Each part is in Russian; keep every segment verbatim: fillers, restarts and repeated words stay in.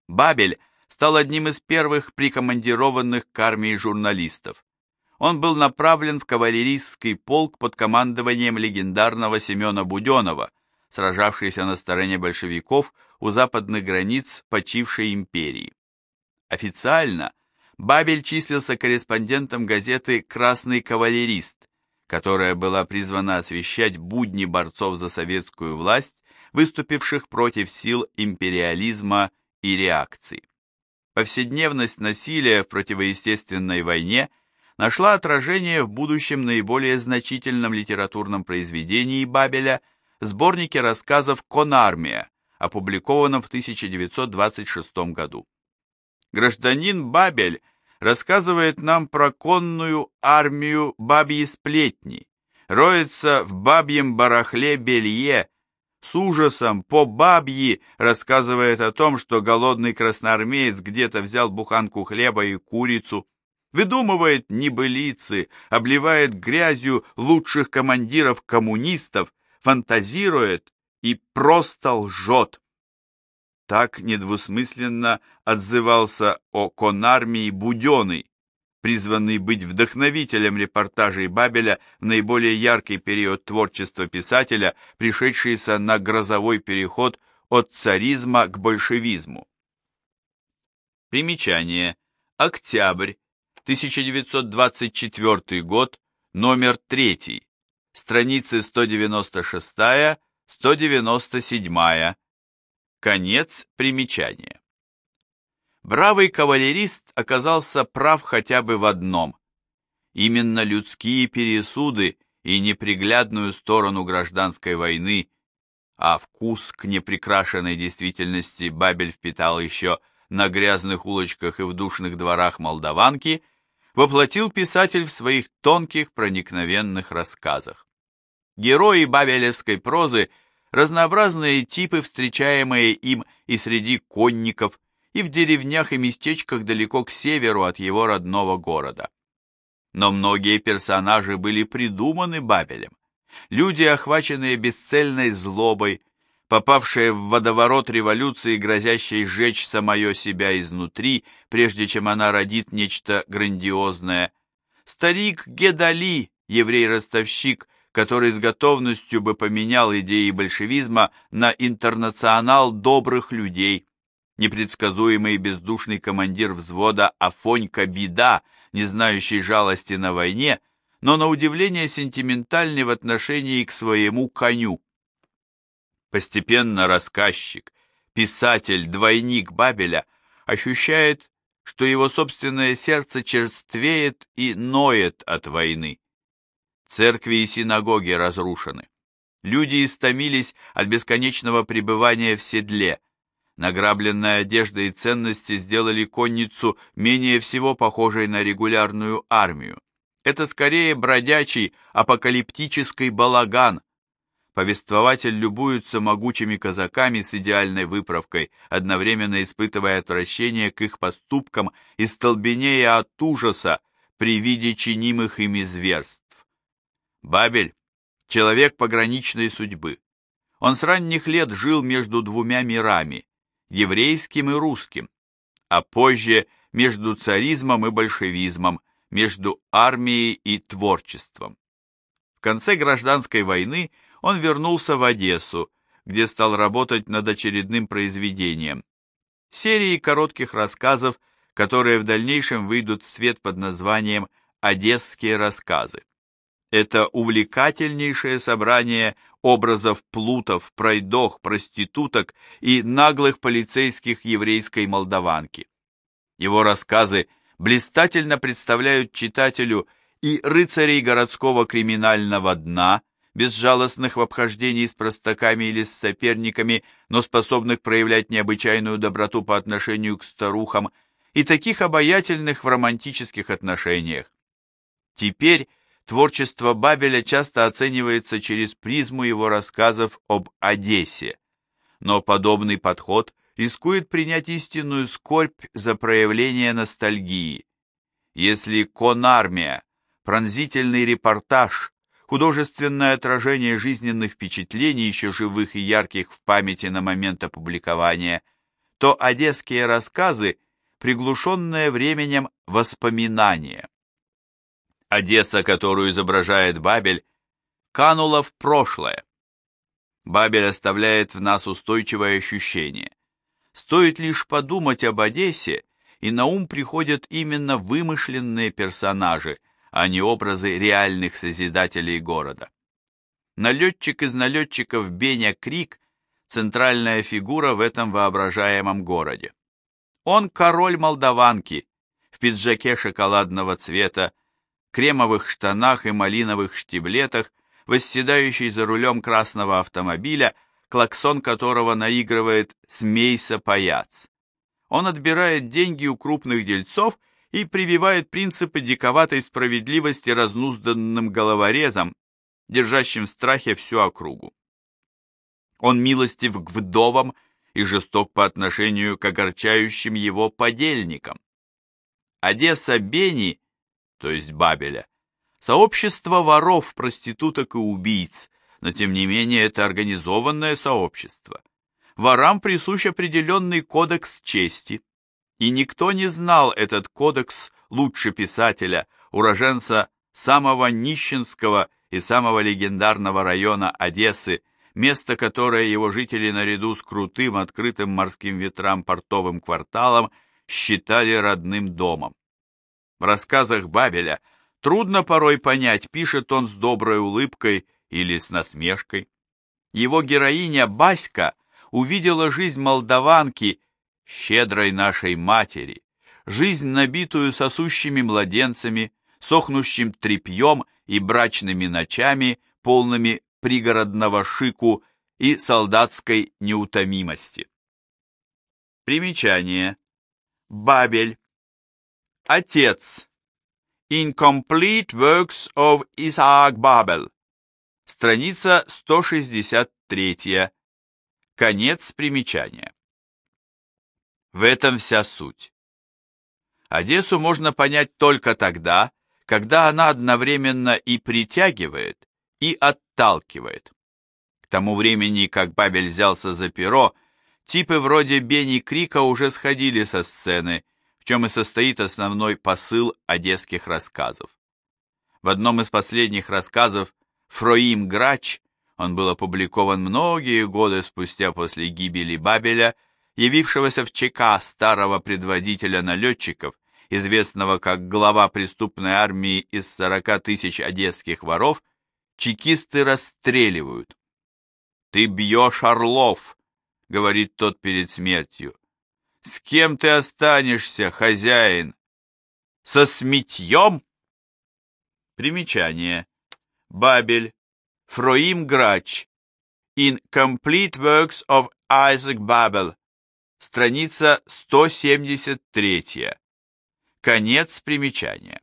Бабель стал одним из первых прикомандированных к армии журналистов. Он был направлен в кавалерийский полк под командованием легендарного Семена Буденова, сражавшийся на стороне большевиков у западных границ почившей империи. Официально Бабель числился корреспондентом газеты «Красный кавалерист», которая была призвана освещать будни борцов за советскую власть, выступивших против сил империализма и реакции. Повседневность насилия в противоестественной войне нашла отражение в будущем наиболее значительном литературном произведении Бабеля, сборнике рассказов «Конармия», опубликованном в тысяча девятьсот двадцать шестом году. Гражданин Бабель рассказывает нам про конную армию бабьи сплетни, роется в бабьем барахле белье, с ужасом по бабьи рассказывает о том, что голодный красноармеец где-то взял буханку хлеба и курицу, выдумывает небылицы, обливает грязью лучших командиров коммунистов, фантазирует и просто лжет. Так недвусмысленно отзывался о конармии Буденный, призванный быть вдохновителем репортажей Бабеля в наиболее яркий период творчества писателя, пришедшийся на грозовой переход от царизма к большевизму. Примечание. Октябрь, тысяча девятьсот двадцать четвёртый год, номер три, страницы сто девяносто шесть — сто девяносто семь. Конец примечания. Бравый кавалерист оказался прав хотя бы в одном. Именно людские пересуды и неприглядную сторону гражданской войны, а вкус к неприкрашенной действительности Бабель впитал еще на грязных улочках и в душных дворах Молдаванки, воплотил писатель в своих тонких проникновенных рассказах. Герои бабелевской прозы – разнообразные типы, встречаемые им и среди конников, и в деревнях и местечках далеко к северу от его родного города. Но многие персонажи были придуманы Бабелем. Люди, охваченные бесцельной злобой, попавшие в водоворот революции, грозящей сжечь самое себя изнутри, прежде чем она родит нечто грандиозное. Старик Гедали, еврей-ростовщик, который с готовностью бы поменял идеи большевизма на интернационал добрых людей, непредсказуемый и бездушный командир взвода Афонька Беда, не знающий жалости на войне, но на удивление сентиментальный в отношении к своему коню. Постепенно рассказчик, писатель, двойник Бабеля ощущает, что его собственное сердце черствеет и ноет от войны. Церкви и синагоги разрушены. Люди истомились от бесконечного пребывания в седле. Награбленная одежда и ценности сделали конницу менее всего похожей на регулярную армию. Это скорее бродячий, апокалиптический балаган. Повествователь любуется могучими казаками с идеальной выправкой, одновременно испытывая отвращение к их поступкам и столбенея от ужаса при виде чинимых ими зверств. Бабель – человек пограничной судьбы. Он с ранних лет жил между двумя мирами – еврейским и русским, а позже между царизмом и большевизмом, между армией и творчеством. В конце гражданской войны он вернулся в Одессу, где стал работать над очередным произведением – серией коротких рассказов, которые в дальнейшем выйдут в свет под названием «Одесские рассказы». Это увлекательнейшее собрание образов плутов, пройдох, проституток и наглых полицейских еврейской Молдаванки. Его рассказы блистательно представляют читателю и рыцарей городского криминального дна, безжалостных в обхождении с простаками или с соперниками, но способных проявлять необычайную доброту по отношению к старухам, и таких обаятельных в романтических отношениях. Теперь творчество Бабеля часто оценивается через призму его рассказов об Одессе, но подобный подход рискует принять истинную скорбь за проявление ностальгии. Если «Конармия» – пронзительный репортаж, художественное отражение жизненных впечатлений, еще живых и ярких в памяти на момент опубликования, то одесские рассказы – приглушенное временем воспоминания. Одесса, которую изображает Бабель, канула в прошлое. Бабель оставляет в нас устойчивое ощущение. Стоит лишь подумать об Одессе, и на ум приходят именно вымышленные персонажи, а не образы реальных созидателей города. Налетчик из налетчиков Беня Крик – центральная фигура в этом воображаемом городе. Он король Молдаванки, в пиджаке шоколадного цвета, кремовых штанах и малиновых штиблетах, восседающий за рулем красного автомобиля, клаксон которого наигрывает «Смейся-паяц». Он отбирает деньги у крупных дельцов и прививает принципы диковатой справедливости разнузданным головорезам, держащим в страхе всю округу. Он милостив к вдовам и жесток по отношению к огорчающим его подельникам. Одесса Бени, то есть Бабеля, сообщество воров, проституток и убийц, но тем не менее это организованное сообщество. Ворам присущ определенный кодекс чести, и никто не знал этот кодекс лучше писателя, уроженца самого нищенского и самого легендарного района Одессы, место, которое его жители наряду с крутым, открытым морским ветрам портовым кварталом считали родным домом. В рассказах Бабеля трудно порой понять, пишет он с доброй улыбкой или с насмешкой. Его героиня Баська увидела жизнь молдаванки, щедрой нашей матери, жизнь, набитую сосущими младенцами, сохнущим тряпьем и брачными ночами, полными пригородного шику и солдатской неутомимости. Примечание. Бабель. Отец. Incomplete Works of Isaac Babel. Страница сто шестьдесят три. Конец примечания. В этом вся суть. Одессу можно понять только тогда, когда она одновременно и притягивает, и отталкивает. К тому времени, как Бабель взялся за перо, типы вроде Бени Крика уже сходили со сцены, в чем и состоит основной посыл одесских рассказов. В одном из последних рассказов «Фроим Грач», он был опубликован многие годы спустя после гибели Бабеля, явившегося в ЧК старого предводителя налетчиков, известного как глава преступной армии из сорока тысяч одесских воров, чекисты расстреливают. «Ты бьешь орлов», — говорит тот перед смертью. «С кем ты останешься, хозяин? Со сметьем?» Примечание. Бабель. Фроим Грач. In Complete Works of Isaac Babel. Страница сто семьдесят три. Конец примечания.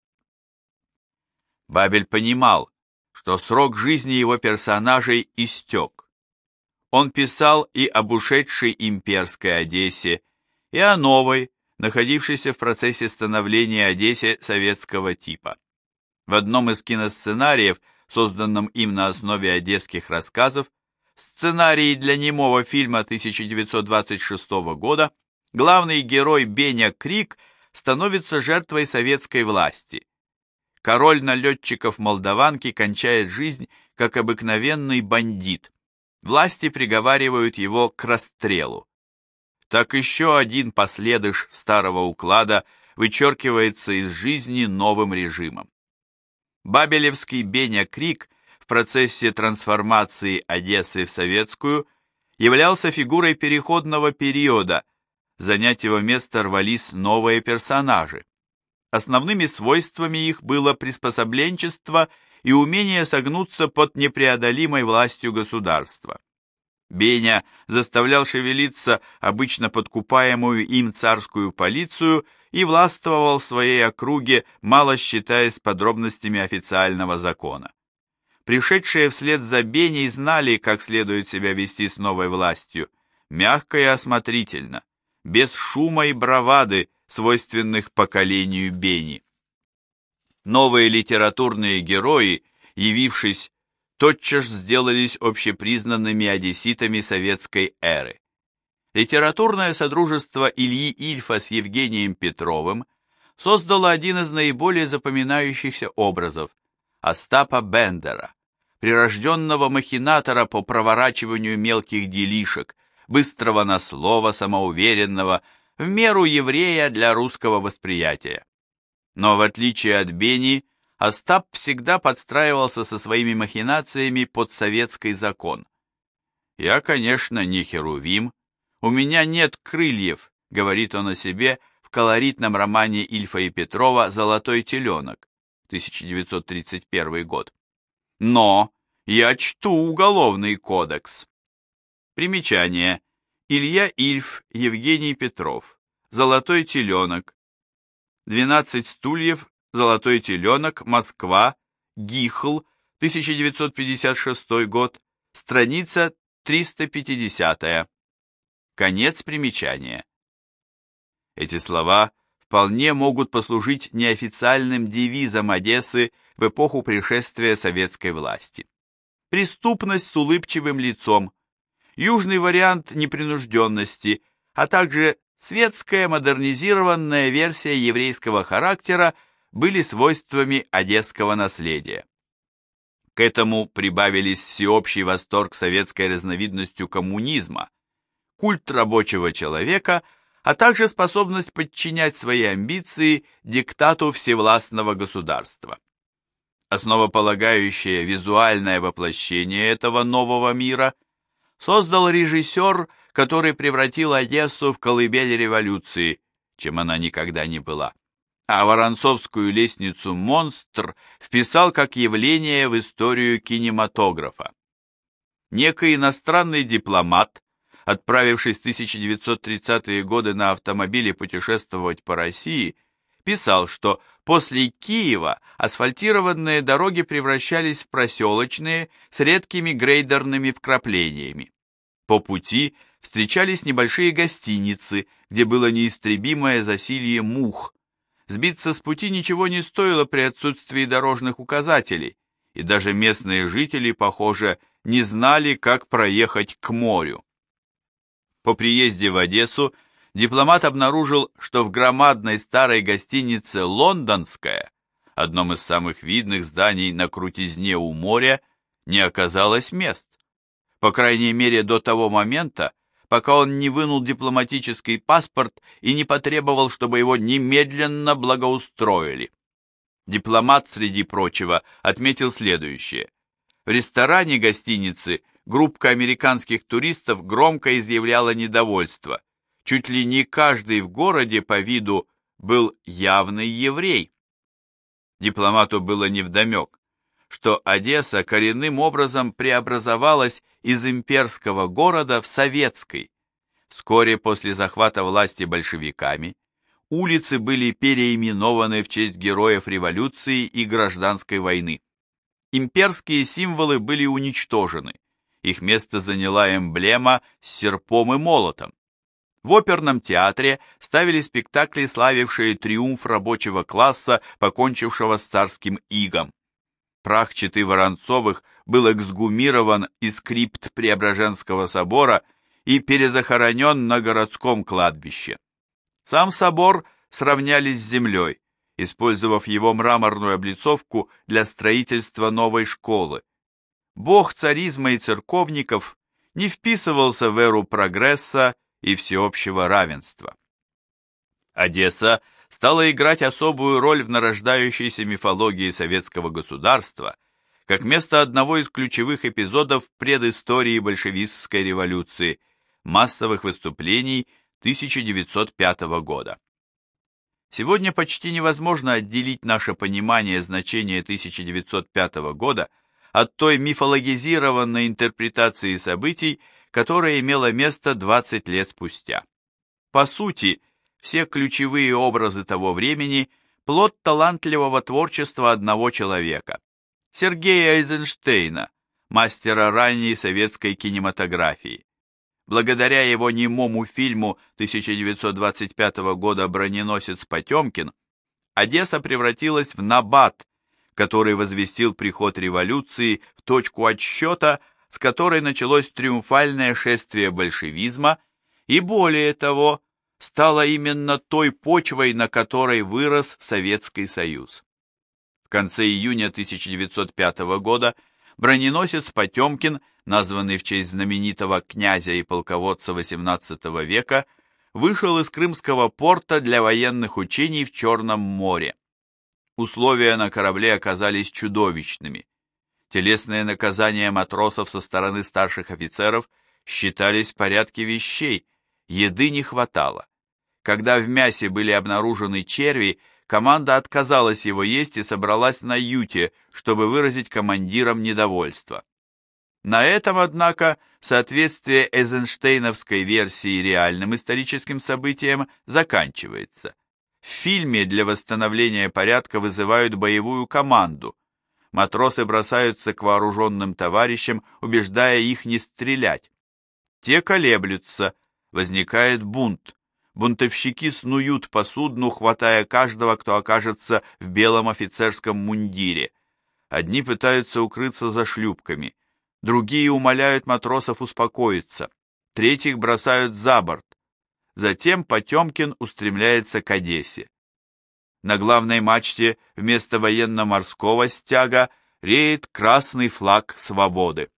Бабель понимал, что срок жизни его персонажей истек. Он писал и об ушедшей имперской Одессе, и о новой, находившейся в процессе становления Одессе советского типа. В одном из киносценариев, созданном им на основе одесских рассказов, сценарий для немого фильма тысяча девятьсот двадцать шестого года, главный герой Беня Крик становится жертвой советской власти. Король налетчиков Молдаванки кончает жизнь как обыкновенный бандит. Власти приговаривают его к расстрелу. Так еще один последыш старого уклада вычеркивается из жизни новым режимом. Бабелевский Беня Крик в процессе трансформации Одессы в советскую являлся фигурой переходного периода, занять его место рвались новые персонажи. Основными свойствами их было приспособленчество и умение согнуться под непреодолимой властью государства. Беня заставлял шевелиться обычно подкупаемую им царскую полицию и властвовал в своей округе, мало считаясь подробностями официального закона. Пришедшие вслед за Беней знали, как следует себя вести с новой властью, мягко и осмотрительно, без шума и бравады, свойственных поколению Бени. Новые литературные герои, явившись, тотчас сделались общепризнанными одесситами советской эры. Литературное содружество Ильи Ильфа с Евгением Петровым создало один из наиболее запоминающихся образов – Остапа Бендера, прирожденного махинатора по проворачиванию мелких делишек, быстрого на слово, самоуверенного, в меру еврея для русского восприятия. Но в отличие от Бени, Остап всегда подстраивался со своими махинациями под советский закон. «Я, конечно, не херувим, у меня нет крыльев», — говорит он о себе в колоритном романе Ильфа и Петрова «Золотой теленок», тысяча девятьсот тридцать первый год. «Но я чту уголовный кодекс». Примечание. Илья Ильф, Евгений Петров. «Золотой теленок». «Двенадцать стульев», «Золотой теленок», Москва, Гихл, тысяча девятьсот пятьдесят шестой год, страница триста пятидесятая. Конец примечания. Эти слова вполне могут послужить неофициальным девизом Одессы в эпоху пришествия советской власти. Преступность с улыбчивым лицом, южный вариант непринужденности, а также светская модернизированная версия еврейского характера были свойствами одесского наследия. К этому прибавились всеобщий восторг советской разновидностью коммунизма, культ рабочего человека, а также способность подчинять свои амбиции диктату всевластного государства. Основополагающее визуальное воплощение этого нового мира создал режиссер, который превратил Одессу в колыбель революции, чем она никогда не была, а Воронцовскую лестницу «Монстр» вписал как явление в историю кинематографа. Некий иностранный дипломат, отправившись в тысяча девятьсот тридцатые годы на автомобиле путешествовать по России, писал, что после Киева асфальтированные дороги превращались в проселочные с редкими грейдерными вкраплениями. По пути встречались небольшие гостиницы, где было неистребимое засилье мух. Сбиться с пути ничего не стоило при отсутствии дорожных указателей, и даже местные жители, похоже, не знали, как проехать к морю. По приезде в Одессу дипломат обнаружил, что в громадной старой гостинице «Лондонская», одном из самых видных зданий на крутизне у моря, не оказалось мест. По крайней мере, до того момента, пока он не вынул дипломатический паспорт и не потребовал, чтобы его немедленно благоустроили. Дипломат, среди прочего, отметил следующее. В ресторане гостиницы группка американских туристов громко изъявляла недовольство. Чуть ли не каждый в городе по виду был явный еврей. Дипломату было невдомек, что Одесса коренным образом преобразовалась из имперского города в советский. Вскоре после захвата власти большевиками улицы были переименованы в честь героев революции и гражданской войны. Имперские символы были уничтожены. Их место заняла эмблема с серпом и молотом. В оперном театре ставили спектакли, славившие триумф рабочего класса, покончившего с царским игом. Прах четы Воронцовых был эксгумирован из крипт Преображенского собора и перезахоронен на городском кладбище. Сам собор сравняли с землей, использовав его мраморную облицовку для строительства новой школы. Бог царизма и церковников не вписывался в эру прогресса и всеобщего равенства. Одесса стала играть особую роль в нарождающейся мифологии советского государства, как место одного из ключевых эпизодов предыстории большевистской революции, массовых выступлений тысяча девятьсот пятого года. Сегодня почти невозможно отделить наше понимание значения тысяча девятьсот пятого года от той мифологизированной интерпретации событий, которая имела место двадцать лет спустя. По сути, все ключевые образы того времени – плод талантливого творчества одного человека – Сергея Эйзенштейна, мастера ранней советской кинематографии. Благодаря его немому фильму тысяча девятьсот двадцать пятого года «Броненосец Потемкин» Одесса превратилась в набат, который возвестил приход революции в точку отсчета, с которой началось триумфальное шествие большевизма и более того, стала именно той почвой, на которой вырос Советский Союз. В конце июня тысяча девятьсот пятого года броненосец «Потемкин», названный в честь знаменитого князя и полководца восемнадцатого века, вышел из Крымского порта для военных учений в Черном море. Условия на корабле оказались чудовищными. Телесные наказания матросов со стороны старших офицеров считались в порядке вещей, еды не хватало. Когда в мясе были обнаружены черви, команда отказалась его есть и собралась на юте, чтобы выразить командирам недовольство. На этом, однако, соответствие эйзенштейновской версии реальным историческим событиям заканчивается. В фильме для восстановления порядка вызывают боевую команду. Матросы бросаются к вооруженным товарищам, убеждая их не стрелять. Те колеблются, возникает бунт. Бунтовщики снуют по судну, хватая каждого, кто окажется в белом офицерском мундире. Одни пытаются укрыться за шлюпками, другие умоляют матросов успокоиться, третьих бросают за борт. Затем Потемкин устремляется к Одессе. На главной мачте вместо военно-морского стяга реет красный флаг свободы.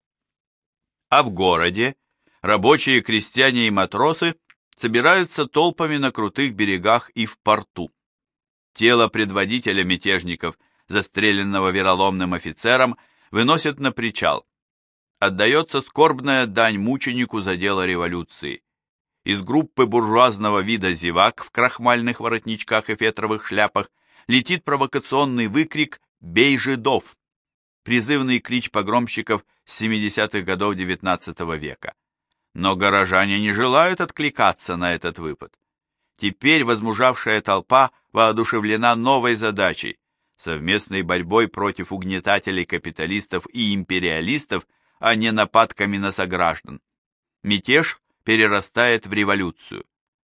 А в городе рабочие, крестьяне и матросы собираются толпами на крутых берегах и в порту. Тело предводителя мятежников, застреленного вероломным офицером, выносят на причал. Отдается скорбная дань мученику за дело революции. Из группы буржуазного вида зевак в крахмальных воротничках и фетровых шляпах летит провокационный выкрик «Бей жидов!», призывный клич погромщиков с семидесятых годов девятнадцатого века. Но горожане не желают откликаться на этот выпад. Теперь возмужавшая толпа воодушевлена новой задачей – совместной борьбой против угнетателей капиталистов и империалистов, а не нападками на сограждан. Мятеж перерастает в революцию.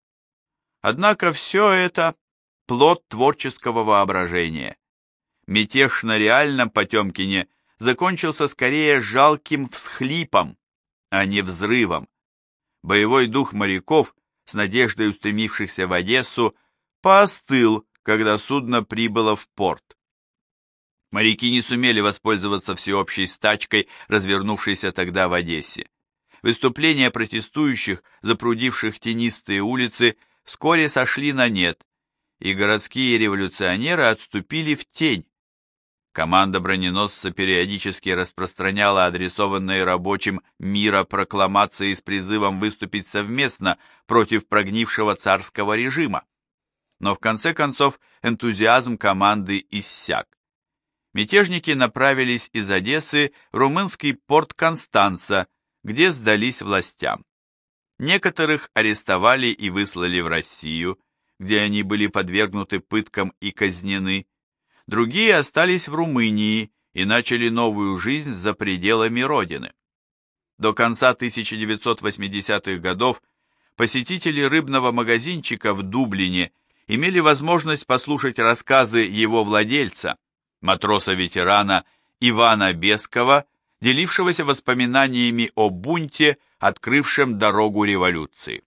Однако все это – плод творческого воображения. Мятеж на реальном Потемкине закончился скорее жалким всхлипом, а не взрывом. Боевой дух моряков, с надеждой устремившихся в Одессу, поостыл, когда судно прибыло в порт. Моряки не сумели воспользоваться всеобщей стачкой, развернувшейся тогда в Одессе. Выступления протестующих, запрудивших тенистые улицы, вскоре сошли на нет, и городские революционеры отступили в тень. Команда броненосца периодически распространяла адресованные рабочим мира прокламации с призывом выступить совместно против прогнившего царского режима. Но в конце концов энтузиазм команды иссяк. Мятежники направились из Одессы в румынский порт Констанца, где сдались властям. Некоторых арестовали и выслали в Россию, где они были подвергнуты пыткам и казнены. Другие остались в Румынии и начали новую жизнь за пределами родины. До конца тысяча девятьсот восьмидесятых годов посетители рыбного магазинчика в Дублине имели возможность послушать рассказы его владельца, матроса-ветерана Ивана Бескова, делившегося воспоминаниями о бунте, открывшем дорогу революции.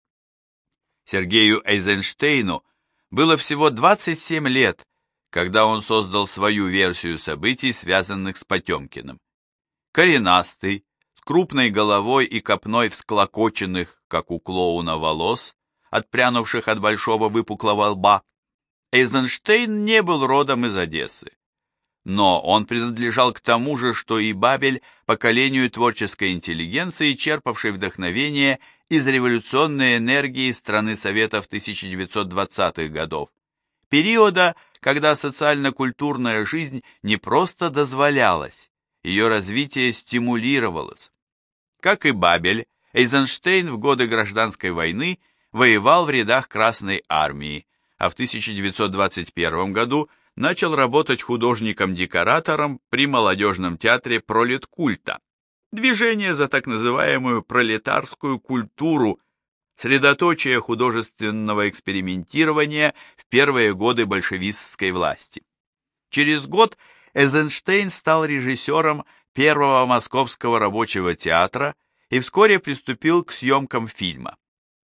Сергею Эйзенштейну было всего двадцать семь лет, когда он создал свою версию событий, связанных с Потемкиным. Коренастый, с крупной головой и копной всклокоченных, как у клоуна, волос, отпрянувших от большого выпуклого лба, Эйзенштейн не был родом из Одессы. Но он принадлежал к тому же, что и Бабель, поколению творческой интеллигенции, черпавшей вдохновение из революционной энергии страны Советов тысяча девятьсот двадцатых годов, периода, когда социально-культурная жизнь не просто дозволялась, ее развитие стимулировалось. Как и Бабель, Эйзенштейн в годы Гражданской войны воевал в рядах Красной армии, а в тысяча девятьсот двадцать первом году начал работать художником-декоратором при молодежном театре пролеткульта, движение за так называемую пролетарскую культуру, средоточие художественного экспериментирования в первые годы большевистской власти. Через год Эйзенштейн стал режиссером первого московского рабочего театра и вскоре приступил к съемкам фильма.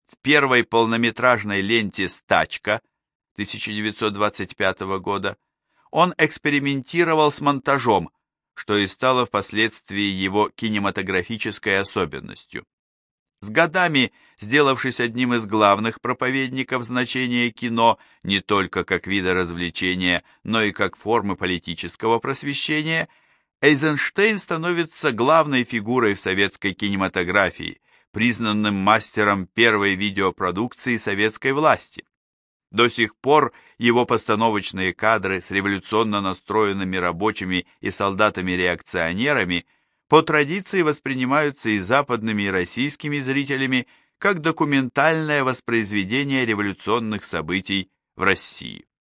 В первой полнометражной ленте «Стачка» тысяча девятьсот двадцать пятого года он экспериментировал с монтажом, что и стало впоследствии его кинематографической особенностью. С годами, сделавшись одним из главных проповедников значения кино не только как вида развлечения, но и как формы политического просвещения, Эйзенштейн становится главной фигурой в советской кинематографии, признанным мастером первой видеопродукции советской власти. До сих пор его постановочные кадры с революционно настроенными рабочими и солдатами-реакционерами по традиции воспринимаются и западными, и российскими зрителями как документальное воспроизведение революционных событий в России.